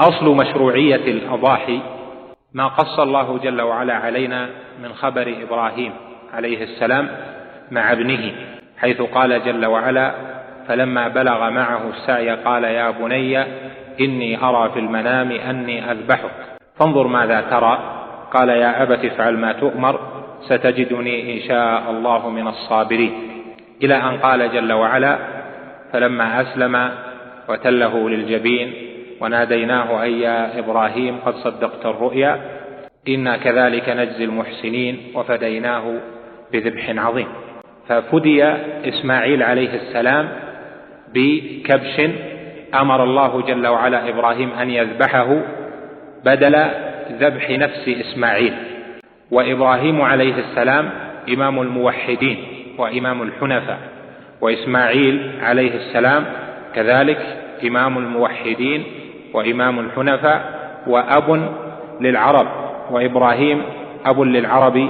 أصل مشروعية الأضاحي ما قص الله جل وعلا علينا من خبر إبراهيم عليه السلام مع ابنه، حيث قال جل وعلا: فلما بلغ معه السعي قال يا بني إني أرى في المنام أني أذبحك فانظر ماذا ترى، قال يا أبت افعل ما تؤمر ستجدني إن شاء الله من الصابرين، إلى أن قال جل وعلا: فلما أسلم وتله للجبين وناديناه أي يا إبراهيم قد صدقت الرؤيا إنا كذلك نجزي المحسنين وفديناه بذبح عظيم. ففدي إسماعيل عليه السلام بكبش أمر الله جل وعلا إبراهيم أن يذبحه بدل ذبح نفس إسماعيل. وإبراهيم عليه السلام إمام الموحدين وإمام الحنفاء، وإسماعيل عليه السلام كذلك إمام الموحدين وإمام الحنفاء وأب للعرب، وإبراهيم أب للعرب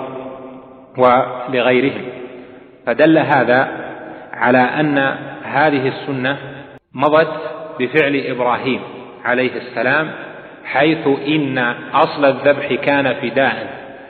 ولغيرهم. فدل هذا على أن هذه السنة مضت بفعل إبراهيم عليه السلام، حيث إن أصل الذبح كان فداء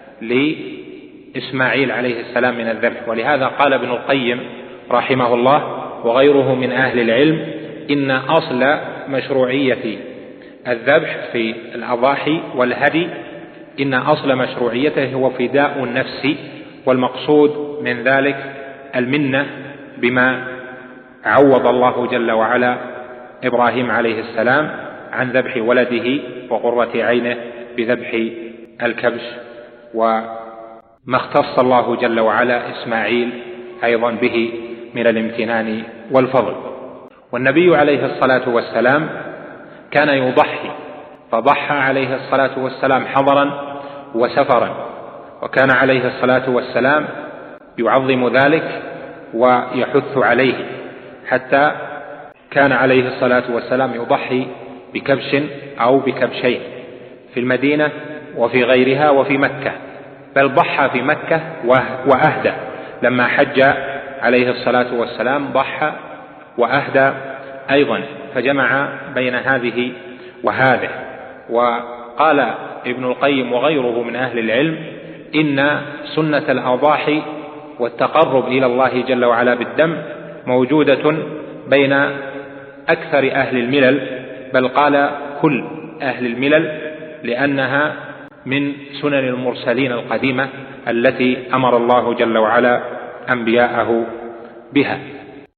لإسماعيل عليه السلام من الذبح. ولهذا قال ابن القيم رحمه الله وغيره من أهل العلم إن أصل مشروعية الذبح في الأضاحي والهدي إن أصل مشروعيته هو فداء النفس، والمقصود من ذلك المنة بما عوض الله جل وعلا إبراهيم عليه السلام عن ذبح ولده وقرة عينه بذبح الكبش، وما اختص الله جل وعلا إسماعيل أيضا به من الامتنان والفضل. والنبي عليه الصلاة والسلام كان يضحي، فضحى عليه الصلاة والسلام حضرا وسفرا، وكان عليه الصلاة والسلام يعظم ذلك ويحث عليه، حتى كان عليه الصلاة والسلام يضحي بكبش أو بكبشين في المدينة وفي غيرها وفي مكة، بل ضحى في مكة وأهدى لما حج عليه الصلاة والسلام، ضحى وأهدى أيضا، فجمع بين هذه وهذه. وقال ابن القيم وغيره من أهل العلم إن سنة الأضاحي والتقرب إلى الله جل وعلا بالدم موجودة بين أكثر أهل الملل، بل قال كل أهل الملل، لأنها من سنن المرسلين القديمة التي أمر الله جل وعلا أنبياءه بها.